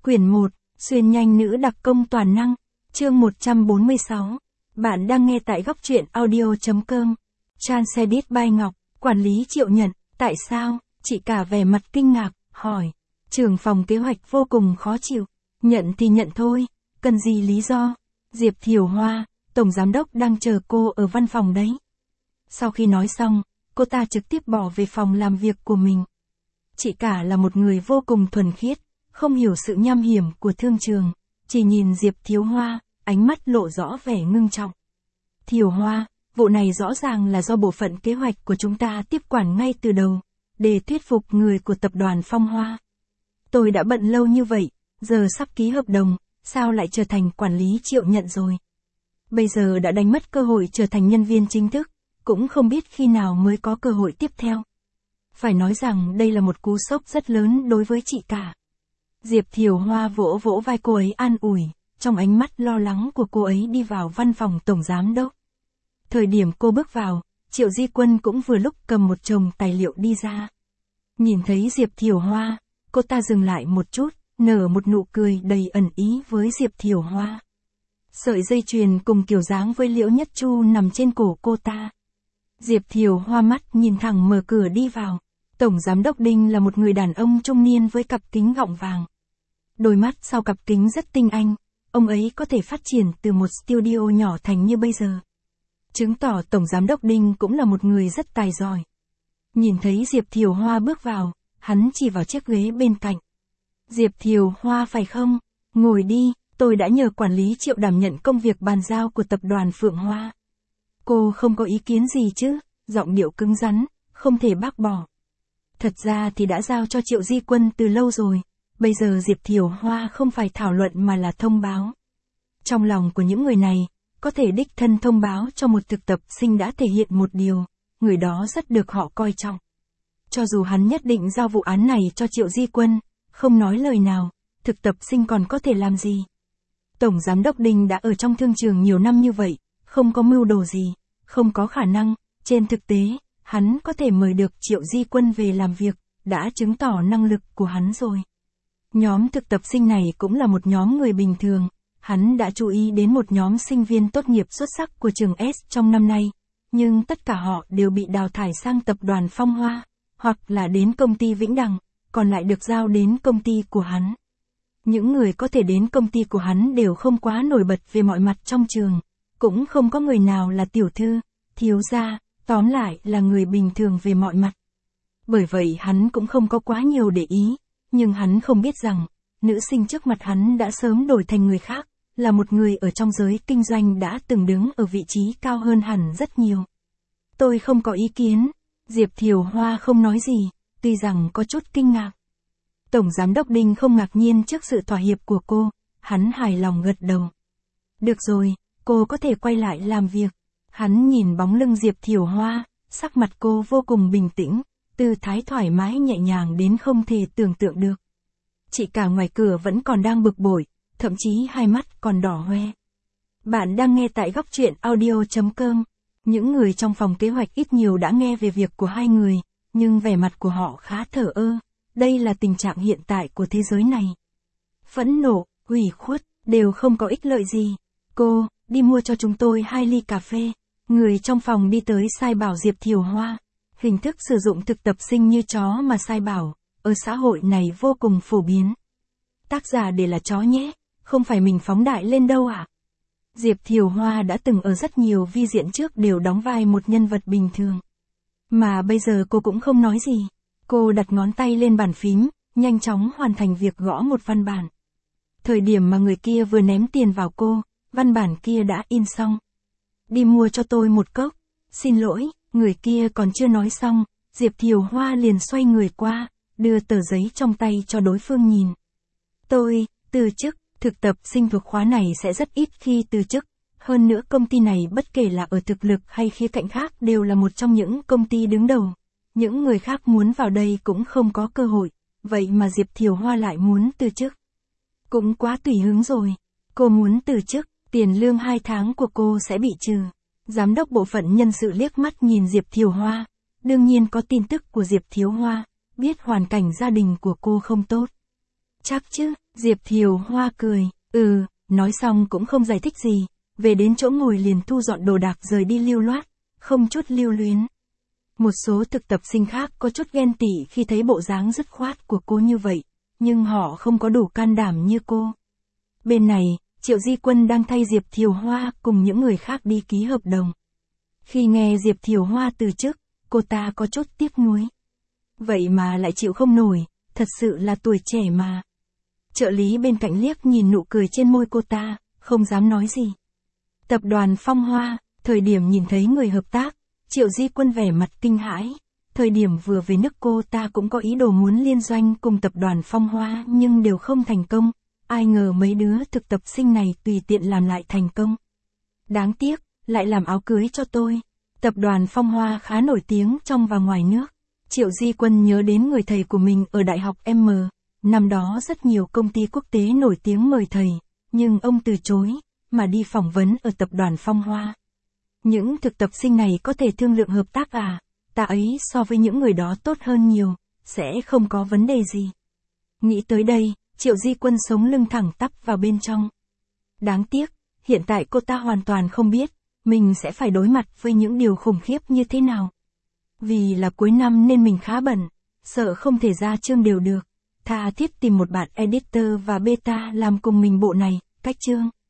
Quyển 1, xuyên nhanh nữ đặc công toàn năng, chương 146. Bạn đang nghe tại góc truyện audio.com. Transedit by Ngọc, quản lý Triệu nhận, tại sao? Chị cả vẻ mặt kinh ngạc, hỏi. Trưởng phòng kế hoạch vô cùng khó chịu. Nhận thì nhận thôi, cần gì lý do? Diệp Thiều Hoa, tổng giám đốc đang chờ cô ở văn phòng đấy. Sau khi nói xong, cô ta trực tiếp bỏ về phòng làm việc của mình. Chị cả là một người vô cùng thuần khiết, không hiểu sự nham hiểm của thương trường, chỉ nhìn Diệp Thiều Hoa, ánh mắt lộ rõ vẻ ngưng trọng. Thiều Hoa, vụ này rõ ràng là do bộ phận kế hoạch của chúng ta tiếp quản ngay từ đầu, để thuyết phục người của tập đoàn Phong Hoa. Tôi đã bận lâu như vậy, giờ sắp ký hợp đồng, sao lại trở thành quản lý Triệu nhận rồi? Bây giờ đã đánh mất cơ hội trở thành nhân viên chính thức, cũng không biết khi nào mới có cơ hội tiếp theo. Phải nói rằng đây là một cú sốc rất lớn đối với chị cả. Diệp Thiều Hoa vỗ vỗ vai cô ấy an ủi, trong ánh mắt lo lắng của cô ấy đi vào văn phòng tổng giám đốc. Thời điểm cô bước vào, Triệu Di Quân cũng vừa lúc cầm một chồng tài liệu đi ra. Nhìn thấy Diệp Thiều Hoa, cô ta dừng lại một chút, nở một nụ cười đầy ẩn ý với Diệp Thiều Hoa. Sợi dây chuyền cùng kiểu dáng với Liễu Nhất Chu nằm trên cổ cô ta. Diệp Thiều Hoa mắt nhìn thẳng mở cửa đi vào. Tổng giám đốc Đinh là một người đàn ông trung niên với cặp kính gọng vàng. Đôi mắt sau cặp kính rất tinh anh, ông ấy có thể phát triển từ một studio nhỏ thành như bây giờ. Chứng tỏ tổng giám đốc Đinh cũng là một người rất tài giỏi. Nhìn thấy Diệp Thiều Hoa bước vào, hắn chỉ vào chiếc ghế bên cạnh. Diệp Thiều Hoa phải không? Ngồi đi, tôi đã nhờ quản lý Triệu đảm nhận công việc bàn giao của tập đoàn Phượng Hoa. Cô không có ý kiến gì chứ? Giọng điệu cứng rắn, không thể bác bỏ. Thật ra thì đã giao cho Triệu Di Quân từ lâu rồi, bây giờ Diệp Thiều Hoa không phải thảo luận mà là thông báo. Trong lòng của những người này, có thể đích thân thông báo cho một thực tập sinh đã thể hiện một điều, người đó rất được họ coi trọng. Cho dù hắn nhất định giao vụ án này cho Triệu Di Quân, không nói lời nào, thực tập sinh còn có thể làm gì? Tổng giám đốc Đinh đã ở trong thương trường nhiều năm như vậy, không có mưu đồ gì, không có khả năng, trên thực tế, hắn có thể mời được Triệu Di Quân về làm việc, đã chứng tỏ năng lực của hắn rồi. Nhóm thực tập sinh này cũng là một nhóm người bình thường, hắn đã chú ý đến một nhóm sinh viên tốt nghiệp xuất sắc của trường S trong năm nay, nhưng tất cả họ đều bị đào thải sang tập đoàn Phong Hoa, hoặc là đến công ty Vĩnh Đằng, còn lại được giao đến công ty của hắn. Những người có thể đến công ty của hắn đều không quá nổi bật về mọi mặt trong trường, cũng không có người nào là tiểu thư, thiếu gia, tóm lại là người bình thường về mọi mặt. Bởi vậy hắn cũng không có quá nhiều để ý, nhưng hắn không biết rằng, nữ sinh trước mặt hắn đã sớm đổi thành người khác, là một người ở trong giới kinh doanh đã từng đứng ở vị trí cao hơn hẳn rất nhiều. Tôi không có ý kiến, Diệp Thiều Hoa không nói gì, tuy rằng có chút kinh ngạc. Tổng giám đốc Đinh không ngạc nhiên trước sự thỏa hiệp của cô, hắn hài lòng gật đầu. Được rồi, cô có thể quay lại làm việc. Hắn nhìn bóng lưng Diệp Thiều Hoa, sắc mặt cô vô cùng bình tĩnh, tư thái thoải mái nhẹ nhàng đến không thể tưởng tượng được. Chị cả ngoài cửa vẫn còn đang bực bội, thậm chí hai mắt còn đỏ hoe. Bạn đang nghe tại góc truyện audio.com. Những người trong phòng kế hoạch ít nhiều đã nghe về việc của hai người, nhưng vẻ mặt của họ khá thờ ơ. Đây là tình trạng hiện tại của thế giới này. Phẫn nộ, ủy khuất, đều không có ích lợi gì. Cô, đi mua cho chúng tôi 2 ly cà phê. Người trong phòng đi tới sai bảo Diệp Thiều Hoa. Hình thức sử dụng thực tập sinh như chó mà sai bảo, ở xã hội này vô cùng phổ biến. Tác giả để là chó nhé, không phải mình phóng đại lên đâu ạ. Diệp Thiều Hoa đã từng ở rất nhiều vi diễn trước đều đóng vai một nhân vật bình thường. Mà bây giờ cô cũng không nói gì. Cô đặt ngón tay lên bàn phím, nhanh chóng hoàn thành việc gõ một văn bản. Thời điểm mà người kia vừa ném tiền vào cô, văn bản kia đã in xong. Đi mua cho tôi một cốc. Xin lỗi, người kia còn chưa nói xong, Diệp Thiều Hoa liền xoay người qua, đưa tờ giấy trong tay cho đối phương nhìn. Tôi, từ chức, thực tập sinh thuộc khóa này sẽ rất ít khi từ chức. Hơn nữa công ty này bất kể là ở thực lực hay khía cạnh khác đều là một trong những công ty đứng đầu. Những người khác muốn vào đây cũng không có cơ hội, vậy mà Diệp Thiều Hoa lại muốn từ chức. Cũng quá tùy hứng rồi. Cô muốn từ chức, tiền lương 2 tháng của cô sẽ bị trừ. Giám đốc bộ phận nhân sự liếc mắt nhìn Diệp Thiều Hoa, đương nhiên có tin tức của Diệp Thiều Hoa, biết hoàn cảnh gia đình của cô không tốt. Chắc chứ, Diệp Thiều Hoa cười, nói xong cũng không giải thích gì, về đến chỗ ngồi liền thu dọn đồ đạc rời đi lưu loát, không chút lưu luyến. Một số thực tập sinh khác có chút ghen tị khi thấy bộ dáng dứt khoát của cô như vậy, nhưng họ không có đủ can đảm như cô. Bên này, Triệu Di Quân đang thay Diệp Thiều Hoa cùng những người khác đi ký hợp đồng. Khi nghe Diệp Thiều Hoa từ chức, cô ta có chút tiếc nuối. Vậy mà lại chịu không nổi, thật sự là tuổi trẻ mà. Trợ lý bên cạnh liếc nhìn nụ cười trên môi cô ta, không dám nói gì. Tập đoàn Phong Hoa, thời điểm nhìn thấy người hợp tác, Triệu Di Quân vẻ mặt kinh hãi. Thời điểm vừa về nước cô ta cũng có ý đồ muốn liên doanh cùng tập đoàn Phong Hoa nhưng đều không thành công. Ai ngờ mấy đứa thực tập sinh này tùy tiện làm lại thành công. Đáng tiếc, lại làm áo cưới cho tôi. Tập đoàn Phong Hoa khá nổi tiếng trong và ngoài nước. Triệu Di Quân nhớ đến người thầy của mình ở Đại học M. Năm đó rất nhiều công ty quốc tế nổi tiếng mời thầy, nhưng ông từ chối, mà đi phỏng vấn ở tập đoàn Phong Hoa. Những thực tập sinh này có thể thương lượng hợp tác à? Ta ấy so với những người đó tốt hơn nhiều, sẽ không có vấn đề gì. Nghĩ tới đây, Triệu Di Quân sống lưng thẳng tắp vào bên trong. Đáng tiếc, hiện tại cô ta hoàn toàn không biết, mình sẽ phải đối mặt với những điều khủng khiếp như thế nào. Vì là cuối năm nên mình khá bận, sợ không thể ra chương đều được. Tha thiết tìm một bạn editor và beta làm cùng mình bộ này, cách chương.